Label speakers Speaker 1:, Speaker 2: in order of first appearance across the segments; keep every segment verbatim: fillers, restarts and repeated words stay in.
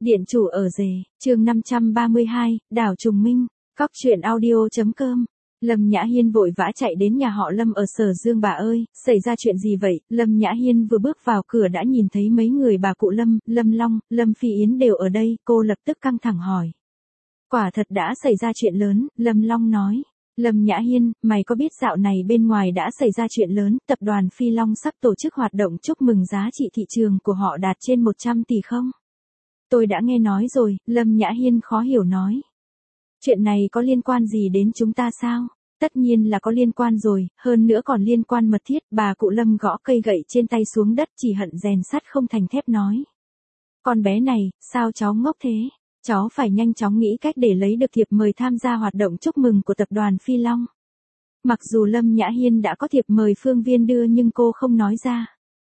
Speaker 1: Điện chủ ở rể, chương năm trăm ba mươi hai, đảo Trùng Minh, cóc truyện audio.com. Lâm Nhã Hiên vội vã chạy đến nhà họ Lâm ở Sở Dương. Bà ơi, xảy ra chuyện gì vậy? Lâm Nhã Hiên vừa bước vào cửa đã nhìn thấy mấy người bà cụ Lâm, Lâm Long, Lâm Phi Yến đều ở đây, cô lập tức căng thẳng hỏi. Quả thật đã xảy ra chuyện lớn, Lâm Long nói. Lâm Nhã Hiên, mày có biết dạo này bên ngoài đã xảy ra chuyện lớn, tập đoàn Phi Long sắp tổ chức hoạt động chúc mừng giá trị thị trường của họ đạt trên một trăm tỷ không? Tôi đã nghe nói rồi, Lâm Nhã Hiên khó hiểu nói. Chuyện này có liên quan gì đến chúng ta sao? Tất nhiên là có liên quan rồi, hơn nữa còn liên quan mật thiết. Bà cụ Lâm gõ cây gậy trên tay xuống đất, chỉ hận rèn sắt không thành thép nói. Con bé này, sao cháu ngốc thế? Cháu phải nhanh chóng nghĩ cách để lấy được thiệp mời tham gia hoạt động chúc mừng của tập đoàn Phi Long. Mặc dù Lâm Nhã Hiên đã có thiệp mời Phương Viên đưa nhưng cô không nói ra.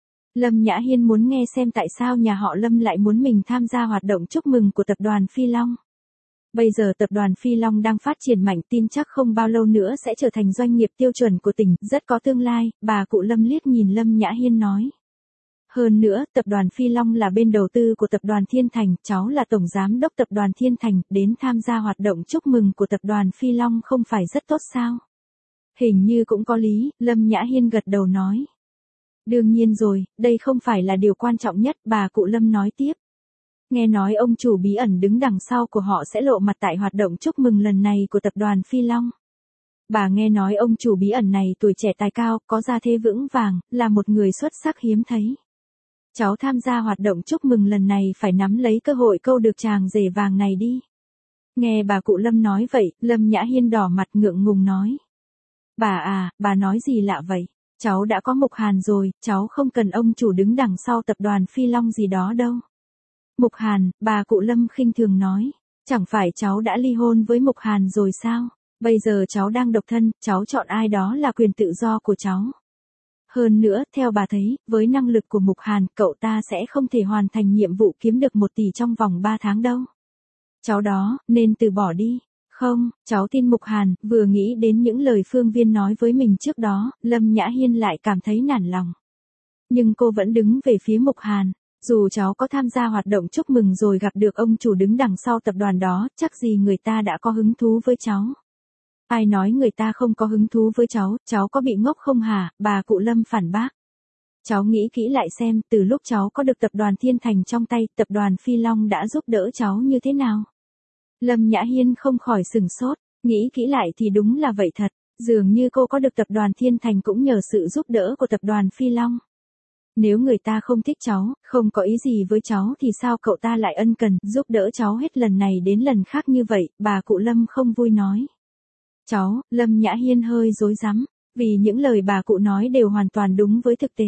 Speaker 1: Lâm Nhã Hiên muốn nghe xem tại sao nhà họ Lâm lại muốn mình tham gia hoạt động chúc mừng của tập đoàn Phi Long. Bây giờ tập đoàn Phi Long đang phát triển mạnh, tin chắc không bao lâu nữa sẽ trở thành doanh nghiệp tiêu chuẩn của tỉnh, rất có tương lai. Bà cụ Lâm liếc nhìn Lâm Nhã Hiên nói. Hơn nữa, tập đoàn Phi Long là bên đầu tư của tập đoàn Thiên Thành, cháu là tổng giám đốc tập đoàn Thiên Thành, đến tham gia hoạt động chúc mừng của tập đoàn Phi Long không phải rất tốt sao? Hình như cũng có lý, Lâm Nhã Hiên gật đầu nói. Đương nhiên rồi, đây không phải là điều quan trọng nhất, bà cụ Lâm nói tiếp. Nghe nói ông chủ bí ẩn đứng đằng sau của họ sẽ lộ mặt tại hoạt động chúc mừng lần này của tập đoàn Phi Long. Bà nghe nói ông chủ bí ẩn này tuổi trẻ tài cao, có gia thế vững vàng, là một người xuất sắc hiếm thấy. Cháu tham gia hoạt động chúc mừng lần này phải nắm lấy cơ hội câu được chàng rể vàng này đi. Nghe bà cụ Lâm nói vậy, Lâm Nhã Hiên đỏ mặt ngượng ngùng nói. Bà à, bà nói gì lạ vậy? Cháu đã có Mục Hàn rồi, cháu không cần ông chủ đứng đằng sau tập đoàn Phi Long gì đó đâu. Mục Hàn, bà cụ Lâm khinh thường nói. Chẳng phải cháu đã ly hôn với Mục Hàn rồi sao? Bây giờ cháu đang độc thân, cháu chọn ai đó là quyền tự do của cháu. Hơn nữa, theo bà thấy, với năng lực của Mục Hàn, cậu ta sẽ không thể hoàn thành nhiệm vụ kiếm được một tỷ trong vòng ba tháng đâu. Cháu đó, nên từ bỏ đi. Không, cháu tin Mục Hàn. Vừa nghĩ đến những lời Phương Viên nói với mình trước đó, Lâm Nhã Hiên lại cảm thấy nản lòng. Nhưng cô vẫn đứng về phía Mục Hàn. Dù cháu có tham gia hoạt động chúc mừng rồi gặp được ông chủ đứng đằng sau tập đoàn đó, chắc gì người ta đã có hứng thú với cháu. Ai nói người ta không có hứng thú với cháu, cháu có bị ngốc không hả? Bà cụ Lâm phản bác. Cháu nghĩ kỹ lại xem, từ lúc cháu có được tập đoàn Thiên Thành trong tay, tập đoàn Phi Long đã giúp đỡ cháu như thế nào? Lâm Nhã Hiên không khỏi sừng sốt, nghĩ kỹ lại thì đúng là vậy thật, dường như cô có được tập đoàn Thiên Thành cũng nhờ sự giúp đỡ của tập đoàn Phi Long. Nếu người ta không thích cháu, không có ý gì với cháu thì sao cậu ta lại ân cần giúp đỡ cháu hết lần này đến lần khác như vậy? Bà cụ Lâm không vui nói. Cháu, Lâm Nhã Hiên hơi rối rắm, vì những lời bà cụ nói đều hoàn toàn đúng với thực tế.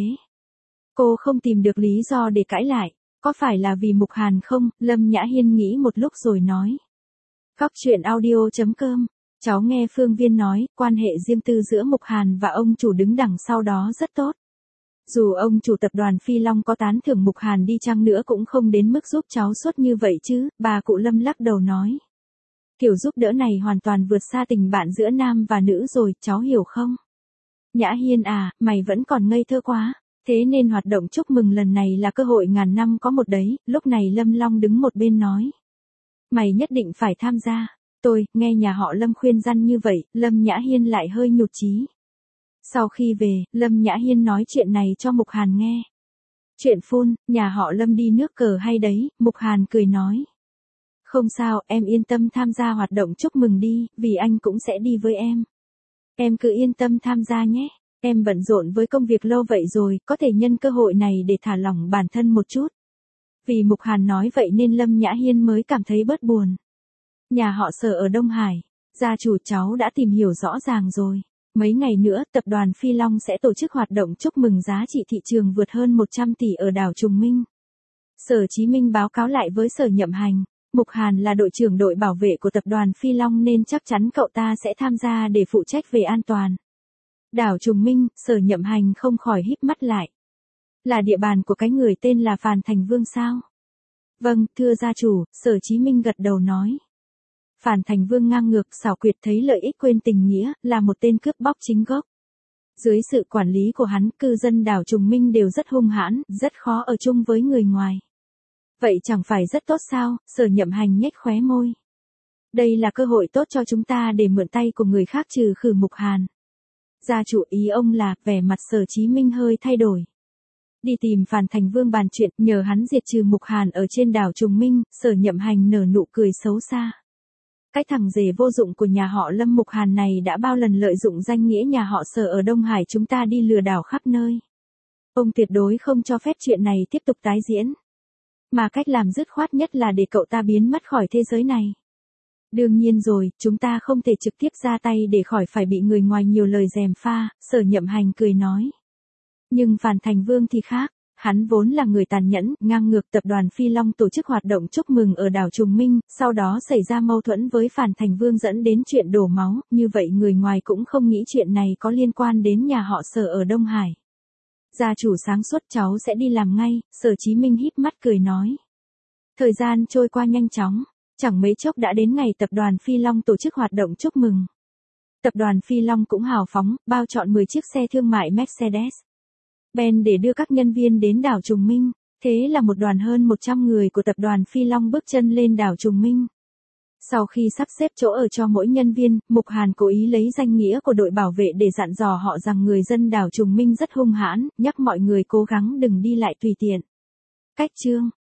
Speaker 1: Cô không tìm được lý do để cãi lại, có phải là vì Mục Hàn không? Lâm Nhã Hiên nghĩ một lúc rồi nói. Cóc truyện audio.com, cháu nghe Phương Viên nói, quan hệ riêng tư giữa Mục Hàn và ông chủ đứng đằng sau đó rất tốt. Dù ông chủ tập đoàn Phi Long có tán thưởng Mục Hàn đi chăng nữa cũng không đến mức giúp cháu suốt như vậy chứ, bà cụ Lâm lắc đầu nói. Kiểu giúp đỡ này hoàn toàn vượt xa tình bạn giữa nam và nữ rồi, cháu hiểu không? Nhã Hiên à, mày vẫn còn ngây thơ quá, thế nên hoạt động chúc mừng lần này là cơ hội ngàn năm có một đấy. Lúc này Lâm Long đứng một bên nói. Mày nhất định phải tham gia. Tôi, nghe nhà họ Lâm khuyên răn như vậy, Lâm Nhã Hiên lại hơi nhụt chí. Sau khi về, Lâm Nhã Hiên nói chuyện này cho Mục Hàn nghe. Chuyện phun, nhà họ Lâm đi nước cờ hay đấy? Mục Hàn cười nói. Không sao, em yên tâm tham gia hoạt động chúc mừng đi, vì anh cũng sẽ đi với em. Em cứ yên tâm tham gia nhé. Em bận rộn với công việc lâu vậy rồi, có thể nhân cơ hội này để thả lỏng bản thân một chút. Vì Mục Hàn nói vậy nên Lâm Nhã Hiên mới cảm thấy bớt buồn. Nhà họ Sở ở Đông Hải, gia chủ cháu đã tìm hiểu rõ ràng rồi. Mấy ngày nữa, tập đoàn Phi Long sẽ tổ chức hoạt động chúc mừng giá trị thị trường vượt hơn một trăm tỷ ở đảo Trùng Minh. Sở Chí Minh báo cáo lại với Sở Nhậm Hành. Mục Hàn là đội trưởng đội bảo vệ của tập đoàn Phi Long nên chắc chắn cậu ta sẽ tham gia để phụ trách về an toàn. Đảo Trùng Minh, Sở Nhậm Hành không khỏi híp mắt lại. Là địa bàn của cái người tên là Phàn Thành Vương sao? Vâng, thưa gia chủ, Sở Chí Minh gật đầu nói. Phàn Thành Vương ngang ngược xảo quyệt thấy lợi ích quên tình nghĩa, là một tên cướp bóc chính gốc. Dưới sự quản lý của hắn, cư dân đảo Trùng Minh đều rất hung hãn, rất khó ở chung với người ngoài. Vậy chẳng phải rất tốt sao, Sở Nhậm Hành nhếch khóe môi. Đây là cơ hội tốt cho chúng ta để mượn tay của người khác trừ khử Mục Hàn. Gia chủ, ý ông là, vẻ mặt Sở Chí Minh hơi thay đổi. Đi tìm Phàn Thành Vương bàn chuyện, nhờ hắn diệt trừ Mục Hàn ở trên đảo Trùng Minh. Sở Nhậm Hành nở nụ cười xấu xa. Cái thằng rể vô dụng của nhà họ Lâm Mục Hàn này đã bao lần lợi dụng danh nghĩa nhà họ Sở ở Đông Hải chúng ta đi lừa đảo khắp nơi. Ông tuyệt đối không cho phép chuyện này tiếp tục tái diễn. Mà cách làm dứt khoát nhất là để cậu ta biến mất khỏi thế giới này. Đương nhiên rồi, chúng ta không thể trực tiếp ra tay để khỏi phải bị người ngoài nhiều lời gièm pha. Sở Nhậm Hành cười nói. Nhưng Phàn Thành Vương thì khác. Hắn vốn là người tàn nhẫn, ngang ngược. Tập đoàn Phi Long tổ chức hoạt động chúc mừng ở đảo Trùng Minh, sau đó xảy ra mâu thuẫn với Phàn Thành Vương dẫn đến chuyện đổ máu, như vậy người ngoài cũng không nghĩ chuyện này có liên quan đến nhà họ Sở ở Đông Hải. Gia chủ sáng suốt, cháu sẽ đi làm ngay. Sở Chí Minh híp mắt cười nói. Thời gian trôi qua nhanh chóng, chẳng mấy chốc đã đến ngày tập đoàn Phi Long tổ chức hoạt động chúc mừng. Tập đoàn Phi Long cũng hào phóng, bao chọn mười chiếc xe thương mại Mercedes Benz để đưa các nhân viên đến đảo Trùng Minh. Thế là một đoàn hơn một trăm người của tập đoàn Phi Long bước chân lên đảo Trùng Minh. Sau khi sắp xếp chỗ ở cho mỗi nhân viên, Mục Hàn cố ý lấy danh nghĩa của đội bảo vệ để dặn dò họ rằng người dân đảo Trùng Minh rất hung hãn, nhắc mọi người cố gắng đừng đi lại tùy tiện. Cách chương